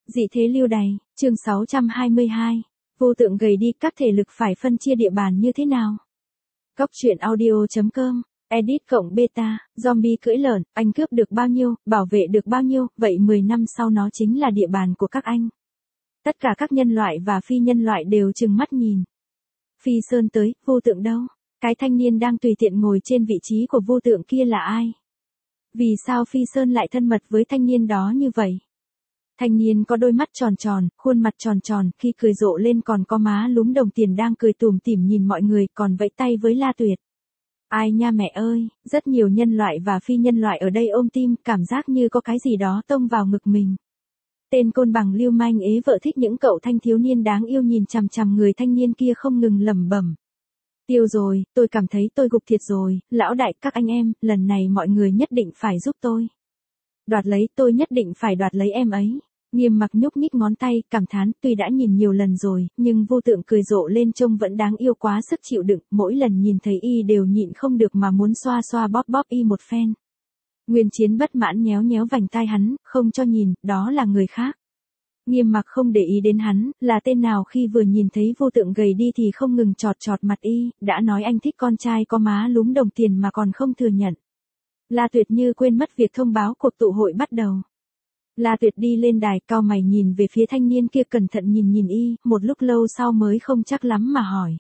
Dị thế lưu đày, chương 622. Vô tượng gầy đi, các thể lực phải phân chia địa bàn như thế nào? Góc truyện audio.com, edit cộng beta, zombie cưỡi lợn, anh cướp được bao nhiêu, bảo vệ được bao nhiêu, vậy 10 năm sau nó chính là địa bàn của các anh. Tất cả các nhân loại và phi nhân loại đều trừng mắt nhìn. Phi Sơn tới, vô tượng đâu? Cái thanh niên đang tùy tiện ngồi trên vị trí của vô tượng kia là ai? Vì sao Phi Sơn lại thân mật với thanh niên đó như vậy? Thanh niên có đôi mắt tròn tròn, khuôn mặt tròn tròn, khi cười rộ lên còn có má lúm đồng tiền đang cười tủm tỉm nhìn mọi người, còn vẫy tay với La Tuyệt. Ai nha mẹ ơi, rất nhiều nhân loại và phi nhân loại ở đây ôm tim, cảm giác như có cái gì đó tông vào ngực mình. Tên côn bằng lưu manh ế vợ thích những cậu thanh thiếu niên đáng yêu nhìn chằm chằm người thanh niên kia không ngừng lẩm bẩm. Tiêu rồi, tôi cảm thấy tôi gục thiệt rồi, lão đại các anh em, lần này mọi người nhất định phải giúp tôi. Đoạt lấy, tôi nhất định phải đoạt lấy em ấy. Nghiêm Mặc nhúc nhích ngón tay, cảm thán, tuy đã nhìn nhiều lần rồi, nhưng vô tượng cười rộ lên trông vẫn đáng yêu quá sức chịu đựng, mỗi lần nhìn thấy y đều nhịn không được mà muốn xoa xoa bóp bóp y một phen. Nguyên Chiến bất mãn nhéo nhéo vành tai hắn, không cho nhìn, đó là người khác. Nghiêm Mặc không để ý đến hắn, là tên nào khi vừa nhìn thấy vô tượng gầy đi thì không ngừng chọt chọt mặt y, đã nói anh thích con trai có má lúm đồng tiền mà còn không thừa nhận. La Tuyệt như quên mất việc thông báo cuộc tụ hội bắt đầu. La Tuyệt đi lên đài cau mày nhìn về phía thanh niên kia cẩn thận nhìn y, một lúc lâu sau mới không chắc lắm mà hỏi.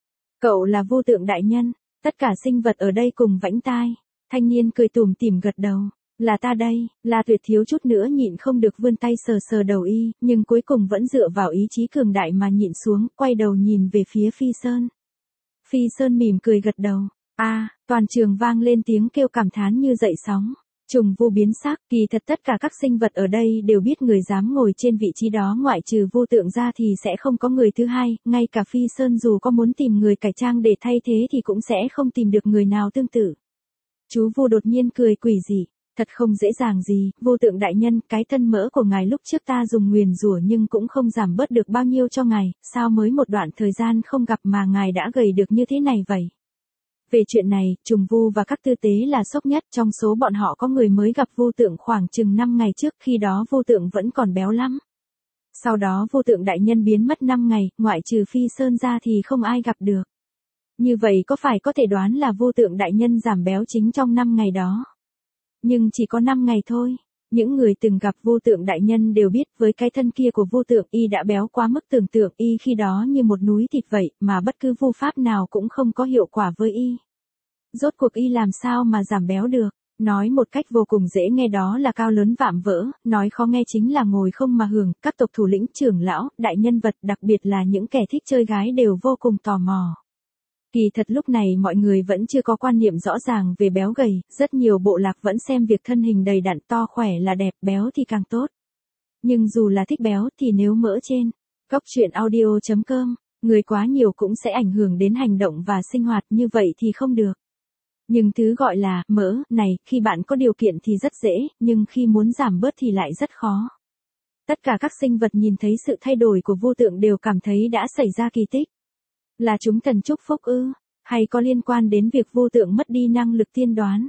Cậu là vô tượng đại nhân, tất cả sinh vật ở đây cùng vẫy tai. Thanh niên cười tủm tỉm gật đầu. Là ta đây, La Tuyệt thiếu chút nữa nhịn không được vươn tay sờ sờ đầu y, nhưng cuối cùng vẫn dựa vào ý chí cường đại mà nhịn xuống, quay đầu nhìn về phía Phi Sơn. Phi Sơn mỉm cười gật đầu. Toàn trường vang lên tiếng kêu cảm thán như dậy sóng. Trùng Vu biến sắc, kỳ thật tất cả các sinh vật ở đây đều biết người dám ngồi trên vị trí đó ngoại trừ vô tượng ra thì sẽ không có người thứ hai, ngay cả Phi Sơn dù có muốn tìm người cải trang để thay thế thì cũng sẽ không tìm được người nào tương tự. Chú Vu đột nhiên cười quỷ dị. Thật không dễ dàng gì, vô tượng đại nhân, cái thân mỡ của ngài lúc trước ta dùng nguyền rủa nhưng cũng không giảm bớt được bao nhiêu cho ngài, sao mới một đoạn thời gian không gặp mà ngài đã gầy được như thế này vậy? Về chuyện này, Trùng Vu và các tư tế là sốc nhất, trong số bọn họ có người mới gặp vô tượng khoảng chừng 5 ngày trước, khi đó vô tượng vẫn còn béo lắm. Sau đó vô tượng đại nhân biến mất 5 ngày, ngoại trừ Phi Sơn ra thì không ai gặp được. Như vậy có phải có thể đoán là vô tượng đại nhân giảm béo chính trong 5 ngày đó? Nhưng chỉ có 5 ngày thôi. Những người từng gặp vô tượng đại nhân đều biết với cái thân kia của vô tượng y đã béo quá mức tưởng tượng, y khi đó như một núi thịt vậy mà bất cứ vu pháp nào cũng không có hiệu quả với y. Rốt cuộc y làm sao mà giảm béo được? Nói một cách vô cùng dễ nghe đó là cao lớn vạm vỡ, nói khó nghe chính là ngồi không mà hưởng, các tộc thủ lĩnh trưởng lão, đại nhân vật đặc biệt là những kẻ thích chơi gái đều vô cùng tò mò. Kỳ thật lúc này mọi người vẫn chưa có quan niệm rõ ràng về béo gầy, rất nhiều bộ lạc vẫn xem việc thân hình đầy đặn to khỏe là đẹp, béo thì càng tốt. Nhưng dù là thích béo thì nếu mỡ trên góc truyện audio.com, người quá nhiều cũng sẽ ảnh hưởng đến hành động và sinh hoạt, như vậy thì không được. Nhưng thứ gọi là mỡ này, khi bạn có điều kiện thì rất dễ, nhưng khi muốn giảm bớt thì lại rất khó. Tất cả các sinh vật nhìn thấy sự thay đổi của vô tượng đều cảm thấy đã xảy ra kỳ tích. Là chúng thần chúc phúc ư? Hay có liên quan đến việc vô tượng mất đi năng lực tiên đoán?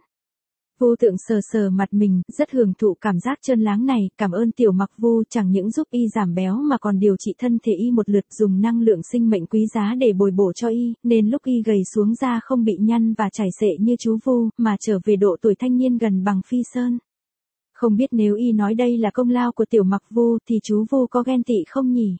Vô tượng sờ sờ mặt mình, rất hưởng thụ cảm giác trơn láng này, cảm ơn tiểu Mặc Vu chẳng những giúp y giảm béo mà còn điều trị thân thể y một lượt, dùng năng lượng sinh mệnh quý giá để bồi bổ cho y, nên lúc y gầy xuống da không bị nhăn và chảy xệ như chú Vu, mà trở về độ tuổi thanh niên gần bằng Phi Sơn. Không biết nếu y nói đây là công lao của tiểu Mặc Vu thì chú Vu có ghen tị không nhỉ?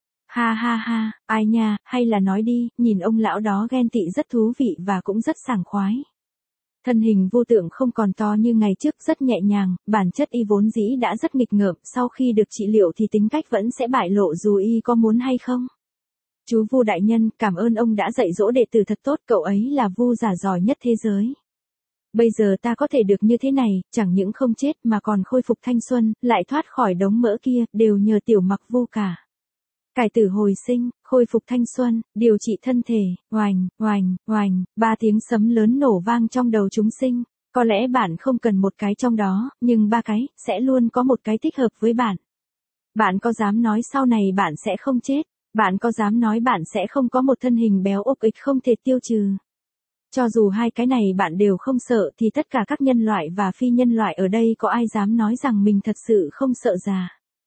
Ha ha ha, ai nha, hay là nói đi, nhìn ông lão đó ghen tị rất thú vị và cũng rất sảng khoái. Thân hình vô tượng không còn to như ngày trước, rất nhẹ nhàng, bản chất y vốn dĩ đã rất nghịch ngợm, sau khi được trị liệu thì tính cách vẫn sẽ bại lộ dù y có muốn hay không. Chú Vu đại nhân, cảm ơn ông đã dạy dỗ đệ tử thật tốt, cậu ấy là Vu giả giỏi nhất thế giới. Bây giờ ta có thể được như thế này, chẳng những không chết mà còn khôi phục thanh xuân, lại thoát khỏi đống mỡ kia, đều nhờ tiểu Mặc Vu cả. Cải tử hồi sinh, khôi phục thanh xuân, điều trị thân thể, oành, oành, oành, 3 tiếng sấm lớn nổ vang trong đầu chúng sinh. Có lẽ bạn không cần một cái trong đó, nhưng 3 cái, sẽ luôn có một cái thích hợp với bạn. Bạn có dám nói sau này bạn sẽ không chết? Bạn có dám nói bạn sẽ không có một thân hình béo ục ịch không thể tiêu trừ? Cho dù hai cái này bạn đều không sợ thì tất cả các nhân loại và phi nhân loại ở đây có ai dám nói rằng mình thật sự không sợ già?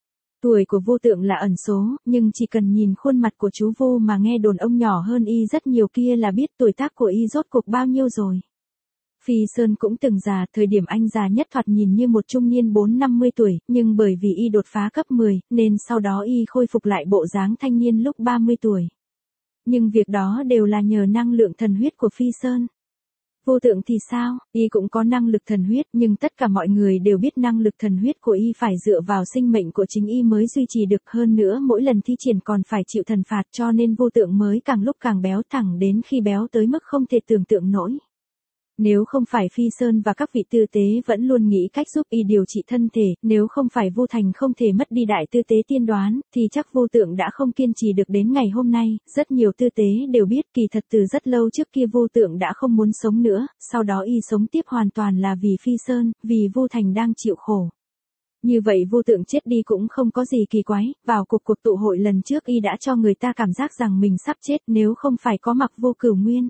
Tuổi của vô tượng là ẩn số, nhưng chỉ cần nhìn khuôn mặt của chú vô mà nghe đồn ông nhỏ hơn y rất nhiều kia là biết tuổi tác của y rốt cuộc bao nhiêu rồi. Phi Sơn cũng từng già, thời điểm anh già nhất thoạt nhìn như một trung niên 4-50 tuổi, nhưng bởi vì y đột phá cấp 10, nên sau đó y khôi phục lại bộ dáng thanh niên lúc 30 tuổi. Nhưng việc đó đều là nhờ năng lượng thần huyết của Phi Sơn. Vô tượng thì sao, y cũng có năng lực thần huyết, nhưng tất cả mọi người đều biết năng lực thần huyết của y phải dựa vào sinh mệnh của chính y mới duy trì được, hơn nữa mỗi lần thi triển còn phải chịu thần phạt, cho nên vô tượng mới càng lúc càng béo, thẳng đến khi béo tới mức không thể tưởng tượng nổi. Nếu không phải Phi Sơn và các vị tư tế vẫn luôn nghĩ cách giúp y điều trị thân thể, nếu không phải Vô Thành không thể mất đi đại tư tế tiên đoán, thì chắc vô tượng đã không kiên trì được đến ngày hôm nay. Rất nhiều tư tế đều biết kỳ thật từ rất lâu trước kia vô tượng đã không muốn sống nữa, sau đó y sống tiếp hoàn toàn là vì Phi Sơn, vì Vô Thành đang chịu khổ. Như vậy vô tượng chết đi cũng không có gì kỳ quái, vào cuộc tụ hội lần trước y đã cho người ta cảm giác rằng mình sắp chết nếu không phải có Mặc Vô Cửu Nguyên.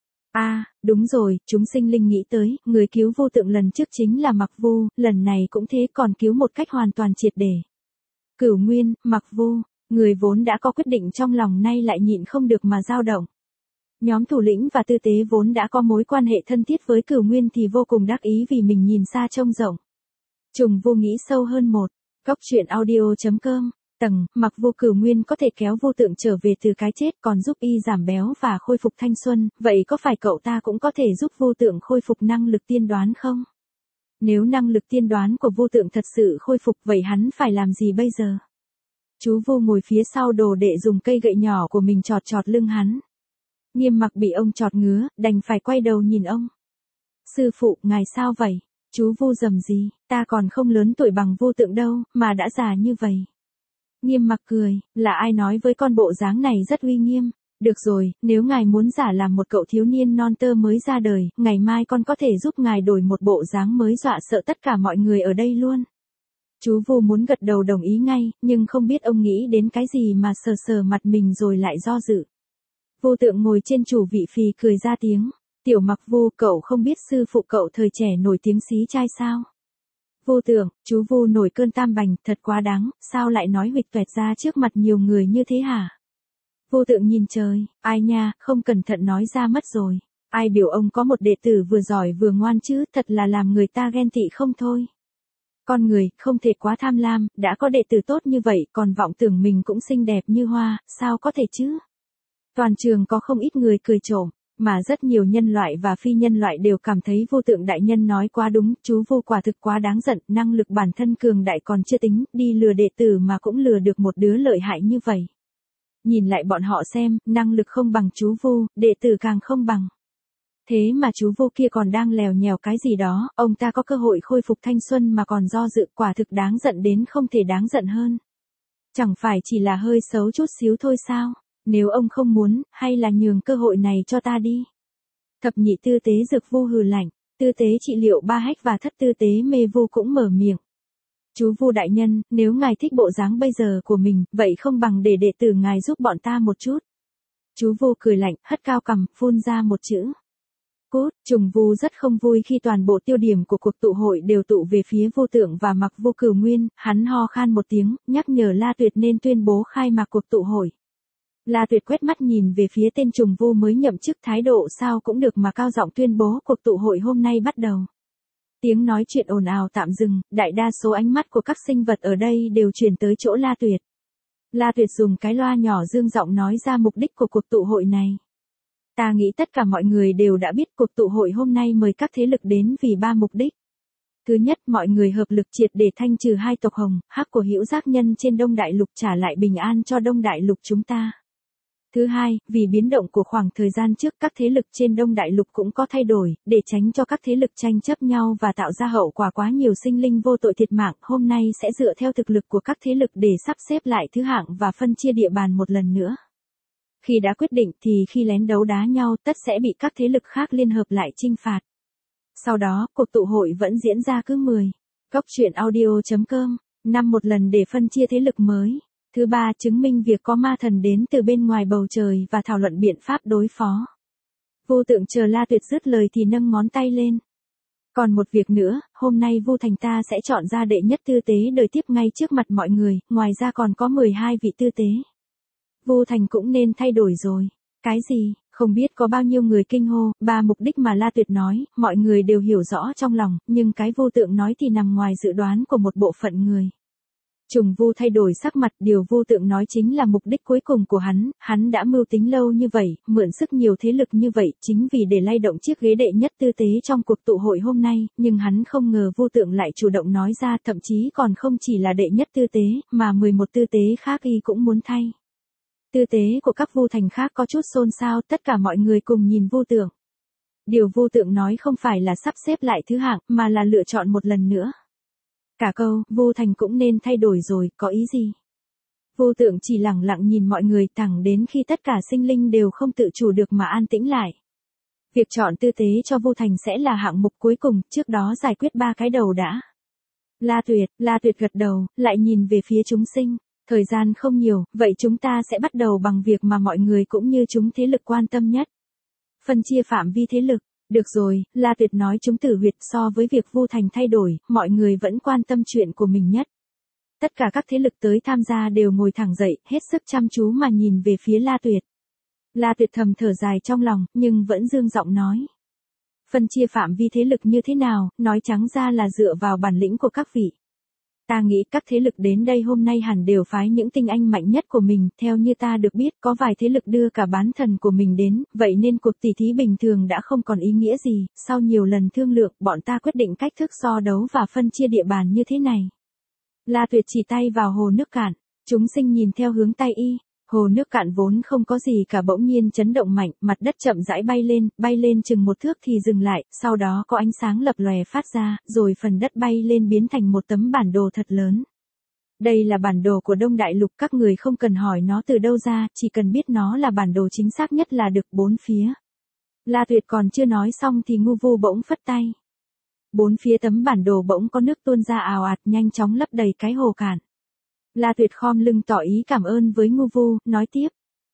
Đúng rồi, chúng sinh linh nghĩ tới, người cứu vô tượng lần trước chính là Mặc Vô, lần này cũng thế, còn cứu một cách hoàn toàn triệt để. Cửu Nguyên, Mặc Vô, người vốn đã có quyết định trong lòng nay lại nhịn không được mà dao động. Nhóm thủ lĩnh và tư tế vốn đã có mối quan hệ thân thiết với Cửu Nguyên thì vô cùng đắc ý vì mình nhìn xa trông rộng. Trùng Vô nghĩ sâu hơn một. Cóc truyện audio.com Mặc Vô Cửu Nguyên có thể kéo vô tượng trở về từ cái chết, còn giúp y giảm béo và khôi phục thanh xuân, vậy có phải cậu ta cũng có thể giúp vô tượng khôi phục năng lực tiên đoán không? Nếu năng lực tiên đoán của vô tượng thật sự khôi phục, vậy hắn phải làm gì bây giờ? Chú Vô ngồi phía sau đồ đệ dùng cây gậy nhỏ của mình chọt chọt lưng hắn. Nghiêm Mặc bị ông chọt ngứa, đành phải quay đầu nhìn ông. Sư phụ, ngài sao vậy? Chú Vô rầm gì, ta còn không lớn tuổi bằng vô tượng đâu, mà đã già như vậy. Nghiêm Mặc cười, là ai nói với con bộ dáng này rất uy nghiêm. Được rồi, nếu ngài muốn giả làm một cậu thiếu niên non tơ mới ra đời, ngày mai con có thể giúp ngài đổi một bộ dáng mới dọa sợ tất cả mọi người ở đây luôn. Chú Vô muốn gật đầu đồng ý ngay, nhưng không biết ông nghĩ đến cái gì mà sờ sờ mặt mình rồi lại do dự. Vô tượng ngồi trên chủ vị phì cười ra tiếng. Tiểu Mặc Vô, cậu không biết sư phụ cậu thời trẻ nổi tiếng xí trai sao? Vô tượng, chú Vô nổi cơn tam bành, thật quá đáng, sao lại nói huỵch toẹt ra trước mặt nhiều người như thế hả? Vô tượng nhìn trời, ai nha, không cẩn thận nói ra mất rồi. Ai biểu ông có một đệ tử vừa giỏi vừa ngoan chứ, thật là làm người ta ghen tị không thôi. Con người, không thể quá tham lam, đã có đệ tử tốt như vậy, còn vọng tưởng mình cũng xinh đẹp như hoa, sao có thể chứ? Toàn trường có không ít người cười trộm. Mà rất nhiều nhân loại và phi nhân loại đều cảm thấy vô tượng đại nhân nói quá đúng, chú Vô quả thực quá đáng giận, năng lực bản thân cường đại còn chưa tính, đi lừa đệ tử mà cũng lừa được một đứa lợi hại như vậy. Nhìn lại bọn họ xem, năng lực không bằng chú Vô, đệ tử càng không bằng. Thế mà chú Vô kia còn đang lèo nhèo cái gì đó, ông ta có cơ hội khôi phục thanh xuân mà còn do dự, quả thực đáng giận đến không thể đáng giận hơn. Chẳng phải chỉ là hơi xấu chút xíu thôi sao? Nếu ông không muốn, hay là nhường cơ hội này cho ta đi. Thập nhị tư tế Dược Vô hừ lạnh, tư tế trị liệu Ba Hách và thất tư tế Mê Vô cũng mở miệng. Chú Vô đại nhân, nếu ngài thích bộ dáng bây giờ của mình, vậy không bằng để đệ tử ngài giúp bọn ta một chút. Chú Vô cười lạnh, hất cao cằm, phun ra một chữ. Cút, Trùng Vô rất không vui khi toàn bộ tiêu điểm của cuộc tụ hội đều tụ về phía vô tượng và Mặc Vô Cửu Nguyên, hắn ho khan một tiếng, nhắc nhở La Tuyệt nên tuyên bố khai mạc cuộc tụ hội. La Tuyệt quét mắt nhìn về phía tên Trùng Vô mới nhậm chức, thái độ sao cũng được mà cao giọng tuyên bố cuộc tụ hội hôm nay bắt đầu. Tiếng nói chuyện ồn ào tạm dừng, đại đa số ánh mắt của các sinh vật ở đây đều chuyển tới chỗ La Tuyệt. La Tuyệt dùng cái loa nhỏ dương giọng nói ra mục đích của cuộc tụ hội này. Ta nghĩ tất cả mọi người đều đã biết cuộc tụ hội hôm nay mời các thế lực đến vì 3 mục đích. Thứ nhất, mọi người hợp lực triệt để thanh trừ 2 tộc Hồng, Hắc của Hữu Giác Nhân trên Đông Đại Lục, trả lại bình an cho Đông Đại Lục chúng ta. Thứ hai, vì biến động của khoảng thời gian trước, các thế lực trên Đông Đại Lục cũng có thay đổi, để tránh cho các thế lực tranh chấp nhau và tạo ra hậu quả quá nhiều sinh linh vô tội thiệt mạng, hôm nay sẽ dựa theo thực lực của các thế lực để sắp xếp lại thứ hạng và phân chia địa bàn một lần nữa. Khi đã quyết định thì khi lén đấu đá nhau tất sẽ bị các thế lực khác liên hợp lại chinh phạt. Sau đó, cuộc tụ hội vẫn diễn ra cứ 10. Cóc truyện audio.com, năm một lần để phân chia thế lực mới. Thứ ba, chứng minh việc có ma thần đến từ bên ngoài bầu trời và thảo luận biện pháp đối phó. Vô tượng chờ La Tuyệt dứt lời thì nâng ngón tay lên. Còn một việc nữa, hôm nay Vu Thành ta sẽ chọn ra đệ nhất tư tế đời tiếp ngay trước mặt mọi người, ngoài ra còn có 12 vị tư tế. Vu Thành cũng nên thay đổi rồi. Cái gì? Không biết có bao nhiêu người kinh hô, ba mục đích mà La Tuyệt nói, mọi người đều hiểu rõ trong lòng, nhưng cái Vu Tượng nói thì nằm ngoài dự đoán của một bộ phận người. Trùng Vu thay đổi sắc mặt, điều Vu Tượng nói chính là mục đích cuối cùng của hắn đã mưu tính lâu như vậy, mượn sức nhiều thế lực như vậy, chính vì để lay động chiếc ghế đệ nhất tư tế trong cuộc tụ hội hôm nay, nhưng hắn không ngờ Vu Tượng lại chủ động nói ra, thậm chí còn không chỉ là đệ nhất tư tế, mà 11 tư tế khác y cũng muốn thay. Tư tế của các Vu Thành khác có chút xôn xao, tất cả mọi người cùng nhìn Vu Tượng. Điều Vu Tượng nói không phải là sắp xếp lại thứ hạng, mà là lựa chọn một lần nữa. Cả câu, Vu Thành cũng nên thay đổi rồi, có ý gì? Vu Tượng chỉ lẳng lặng nhìn mọi người thẳng đến khi tất cả sinh linh đều không tự chủ được mà an tĩnh lại. Việc chọn tư tế cho Vu Thành sẽ là hạng mục cuối cùng, trước đó giải quyết 3 cái đầu đã. La Tuyệt gật đầu, lại nhìn về phía chúng sinh. Thời gian không nhiều, vậy chúng ta sẽ bắt đầu bằng việc mà mọi người cũng như chúng thế lực quan tâm nhất. Phân chia phạm vi thế lực. Được rồi, La Tuyệt nói chúng tử huyệt so với việc Vu Thành thay đổi, mọi người vẫn quan tâm chuyện của mình nhất. Tất cả các thế lực tới tham gia đều ngồi thẳng dậy, hết sức chăm chú mà nhìn về phía La Tuyệt. La Tuyệt thầm thở dài trong lòng, nhưng vẫn dương giọng nói. Phân chia phạm vi thế lực như thế nào, nói trắng ra là dựa vào bản lĩnh của các vị. Ta nghĩ các thế lực đến đây hôm nay hẳn đều phái những tinh anh mạnh nhất của mình, theo như ta được biết có vài thế lực đưa cả bán thần của mình đến, vậy nên cuộc tỷ thí bình thường đã không còn ý nghĩa gì, sau nhiều lần thương lượng bọn ta quyết định cách thức so đấu và phân chia địa bàn như thế này. La Tuyệt chỉ tay vào hồ nước cạn, chúng sinh nhìn theo hướng tay y. Hồ nước cạn vốn không có gì cả bỗng nhiên chấn động mạnh, mặt đất chậm rãi bay lên chừng 1 thước thì dừng lại, sau đó có ánh sáng lập lòe phát ra, rồi phần đất bay lên biến thành một tấm bản đồ thật lớn. Đây là bản đồ của Đông Đại Lục, các người không cần hỏi nó từ đâu ra, chỉ cần biết nó là bản đồ chính xác nhất là được. 4 phía. La Tuyệt còn chưa nói xong thì Ngu Vu bỗng phất tay. 4 phía tấm bản đồ bỗng có nước tuôn ra ào ạt nhanh chóng lấp đầy cái hồ cạn. La Tuyệt khom lưng tỏ ý cảm ơn với Ngu Vu, nói tiếp.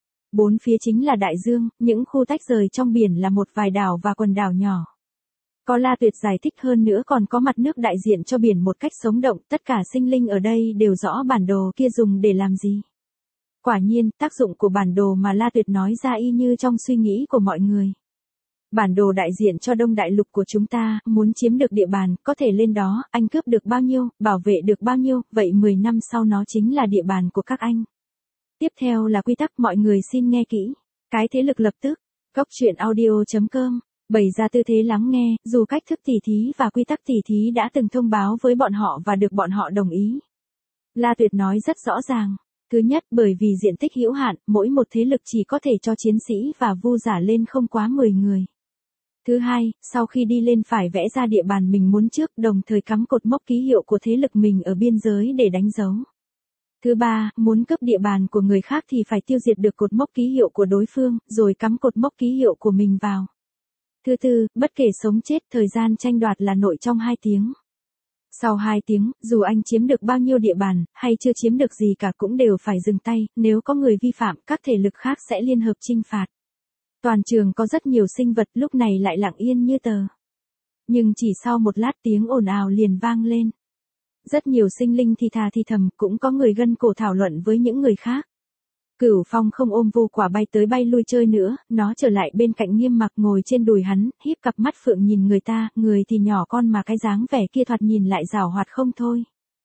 4 phía chính là đại dương, những khu tách rời trong biển là một vài đảo và quần đảo nhỏ. Có La Tuyệt giải thích hơn nữa còn có mặt nước đại diện cho biển một cách sống động, tất cả sinh linh ở đây đều rõ bản đồ kia dùng để làm gì. Quả nhiên, tác dụng của bản đồ mà La Tuyệt nói ra y như trong suy nghĩ của mọi người. Bản đồ đại diện cho Đông Đại Lục của chúng ta, muốn chiếm được địa bàn, có thể lên đó, anh cướp được bao nhiêu, bảo vệ được bao nhiêu, vậy 10 năm sau nó chính là địa bàn của các anh. Tiếp theo là quy tắc, mọi người xin nghe kỹ. Cái thế lực lập tức. Cốc.truyện.audio.com bày ra tư thế lắng nghe, dù cách thức tỉ thí và quy tắc tỉ thí đã từng thông báo với bọn họ và được bọn họ đồng ý. La Tuyệt nói rất rõ ràng. Thứ nhất, bởi vì diện tích hữu hạn, mỗi một thế lực chỉ có thể cho chiến sĩ và vu giả lên không quá 10 người. Thứ hai, sau khi đi lên phải vẽ ra địa bàn mình muốn trước, đồng thời cắm cột mốc ký hiệu của thế lực mình ở biên giới để đánh dấu. Thứ ba, muốn cướp địa bàn của người khác thì phải tiêu diệt được cột mốc ký hiệu của đối phương, rồi cắm cột mốc ký hiệu của mình vào. Thứ tư, bất kể sống chết, thời gian tranh đoạt là nội trong 2 tiếng. Sau 2 tiếng, dù anh chiếm được bao nhiêu địa bàn, hay chưa chiếm được gì cả cũng đều phải dừng tay, nếu có người vi phạm, các thể lực khác sẽ liên hợp chinh phạt. Toàn trường có rất nhiều sinh vật lúc này lại lặng yên như tờ. Nhưng chỉ sau một lát tiếng ồn ào liền vang lên. Rất nhiều sinh linh thì thà thì thầm, cũng có người gân cổ thảo luận với những người khác. Cửu Phong không ôm Vu Quả bay tới bay lui chơi nữa, nó trở lại bên cạnh Nghiêm Mặc ngồi trên đùi hắn, híp cặp mắt phượng nhìn người ta, người thì nhỏ con mà cái dáng vẻ kia thoạt nhìn lại giảo hoạt không thôi.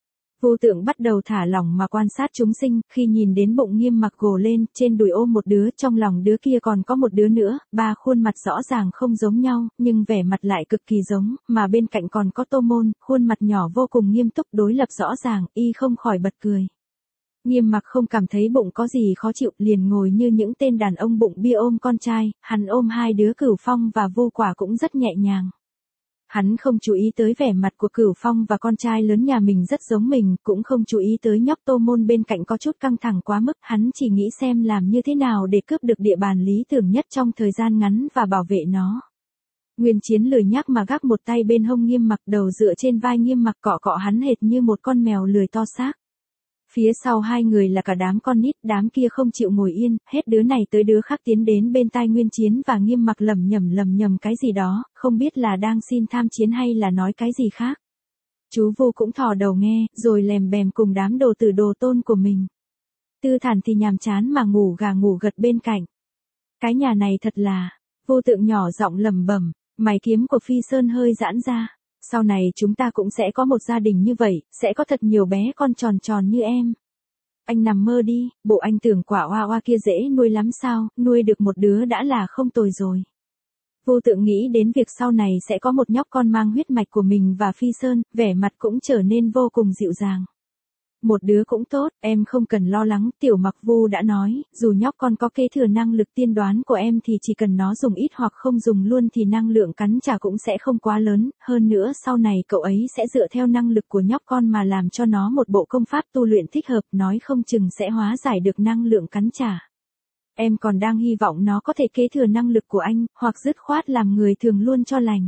Vu Tượng bắt đầu thả lỏng mà quan sát chúng sinh, khi nhìn đến bụng Nghiêm Mặc gồ lên, trên đùi ôm một đứa, trong lòng đứa kia còn có một đứa nữa, 3 khuôn mặt rõ ràng không giống nhau, nhưng vẻ mặt lại cực kỳ giống, mà bên cạnh còn có Tô Môn, khuôn mặt nhỏ vô cùng nghiêm túc đối lập rõ ràng, y không khỏi bật cười. Nghiêm Mặc không cảm thấy bụng có gì khó chịu, liền ngồi như những tên đàn ông bụng bia ôm con trai, hắn ôm 2 đứa Cửu Phong và Vu Quả cũng rất nhẹ nhàng. Hắn không chú ý tới vẻ mặt của Cửu Phong và con trai lớn nhà mình rất giống mình, cũng không chú ý tới nhóc Tô Môn bên cạnh có chút căng thẳng quá mức, hắn chỉ nghĩ xem làm như thế nào để cướp được địa bàn lý tưởng nhất trong thời gian ngắn và bảo vệ nó. Nguyên Chiến lười nhác mà gác một tay bên hông Nghiêm Mặc, đầu dựa trên vai Nghiêm Mặc, cọ cọ hắn hệt như một con mèo lười to xác. Phía sau hai người là cả đám con nít, đám kia không chịu ngồi yên, hết đứa này tới đứa khác tiến đến bên tai Nguyên Chiến và Nghiêm Mặc lẩm nhẩm cái gì đó, không biết là đang xin tham chiến hay là nói cái gì khác. Chú Vu cũng thò đầu nghe, rồi lèm bèm cùng đám đồ tử đồ tôn của mình. Tư Thản thì nhàm chán mà ngủ gà ngủ gật bên cạnh. Cái nhà này thật là, Vô Tượng nhỏ giọng lẩm bẩm, mày kiếm của Phi Sơn hơi giãn ra. Sau này chúng ta cũng sẽ có một gia đình như vậy, sẽ có thật nhiều bé con tròn tròn như em. Anh nằm mơ đi, bộ anh tưởng quả oa oa kia dễ nuôi lắm sao, nuôi được một đứa đã là không tồi rồi. Vô Tượng nghĩ đến việc sau này sẽ có một nhóc con mang huyết mạch của mình và Phi Sơn, vẻ mặt cũng trở nên vô cùng dịu dàng. Một đứa cũng tốt, em không cần lo lắng, Tiểu Mặc Vu đã nói, dù nhóc con có kế thừa năng lực tiên đoán của em thì chỉ cần nó dùng ít hoặc không dùng luôn thì năng lượng cắn trả cũng sẽ không quá lớn, hơn nữa sau này cậu ấy sẽ dựa theo năng lực của nhóc con mà làm cho nó một bộ công pháp tu luyện thích hợp, nói không chừng sẽ hóa giải được năng lượng cắn trả. Em còn đang hy vọng nó có thể kế thừa năng lực của anh, hoặc dứt khoát làm người thường luôn cho lành.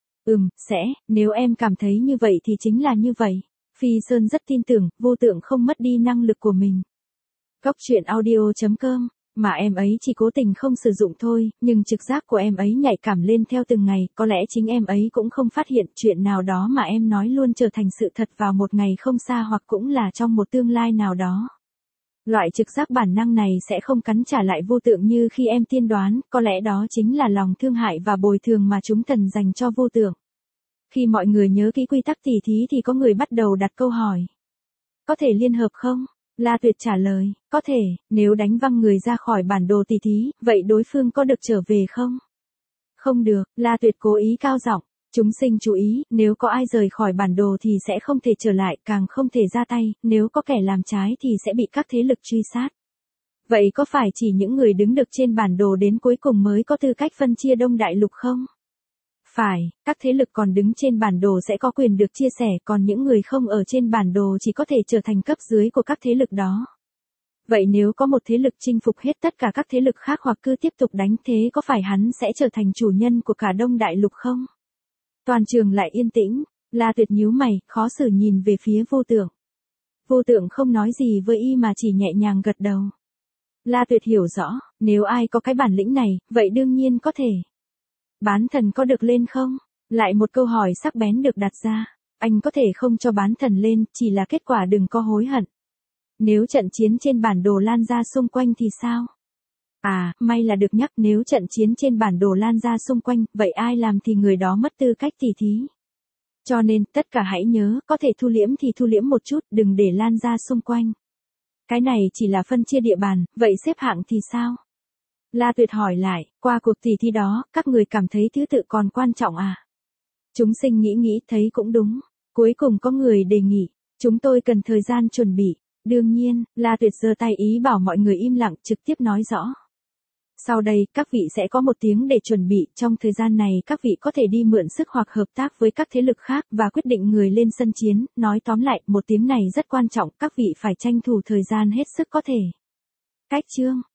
Sẽ, nếu em cảm thấy như vậy thì chính là như vậy. Phi Sơn rất tin tưởng, Vô Tượng không mất đi năng lực của mình. Cóc truyện audio.com, mà em ấy chỉ cố tình không sử dụng thôi, nhưng trực giác của em ấy nhạy cảm lên theo từng ngày, có lẽ chính em ấy cũng không phát hiện chuyện nào đó mà em nói luôn trở thành sự thật vào một ngày không xa hoặc cũng là trong một tương lai nào đó. Loại trực giác bản năng này sẽ không cắn trả lại Vô Tượng như khi em tiên đoán, có lẽ đó chính là lòng thương hại và bồi thường mà chúng thần dành cho Vô Tượng. Khi mọi người nhớ kỹ quy tắc tỉ thí thì có người bắt đầu đặt câu hỏi. Có thể liên hợp không? La Tuyệt trả lời, có thể, nếu đánh văng người ra khỏi bản đồ tỉ thí, vậy đối phương có được trở về không? Không được, La Tuyệt cố ý cao giọng. Chúng sinh chú ý, nếu có ai rời khỏi bản đồ thì sẽ không thể trở lại, càng không thể ra tay, nếu có kẻ làm trái thì sẽ bị các thế lực truy sát. Vậy có phải chỉ những người đứng được trên bản đồ đến cuối cùng mới có tư cách phân chia Đông Đại Lục không? Phải, các thế lực còn đứng trên bản đồ sẽ có quyền được chia sẻ, còn những người không ở trên bản đồ chỉ có thể trở thành cấp dưới của các thế lực đó. Vậy nếu có một thế lực chinh phục hết tất cả các thế lực khác hoặc cứ tiếp tục đánh thế có phải hắn sẽ trở thành chủ nhân của cả Đông Đại Lục không? Toàn trường lại yên tĩnh, La Tuyệt nhíu mày, khó xử nhìn về phía Vô Tượng. Vô Tượng không nói gì với y mà chỉ nhẹ nhàng gật đầu. La Tuyệt hiểu rõ, nếu ai có cái bản lĩnh này, vậy đương nhiên có thể. Bán thần có được lên không? Lại một câu hỏi sắc bén được đặt ra. Anh có thể không cho bán thần lên, chỉ là kết quả đừng có hối hận. Nếu trận chiến trên bản đồ lan ra xung quanh thì sao? À, may là được nhắc, nếu trận chiến trên bản đồ lan ra xung quanh, vậy ai làm thì người đó mất tư cách tỉ thí. Cho nên, tất cả hãy nhớ, có thể thu liễm thì thu liễm một chút, đừng để lan ra xung quanh. Cái này chỉ là phân chia địa bàn, vậy xếp hạng thì sao? La Tuyệt hỏi lại, qua cuộc tỉ thí đó, các người cảm thấy thứ tự còn quan trọng à? Chúng sinh nghĩ thấy cũng đúng. Cuối cùng có người đề nghị, chúng tôi cần thời gian chuẩn bị. Đương nhiên, La Tuyệt giơ tay ý bảo mọi người im lặng, trực tiếp nói rõ. Sau đây, các vị sẽ có một tiếng để chuẩn bị, trong thời gian này các vị có thể đi mượn sức hoặc hợp tác với các thế lực khác và quyết định người lên sân chiến, nói tóm lại, một tiếng này rất quan trọng, các vị phải tranh thủ thời gian hết sức có thể. Cách chương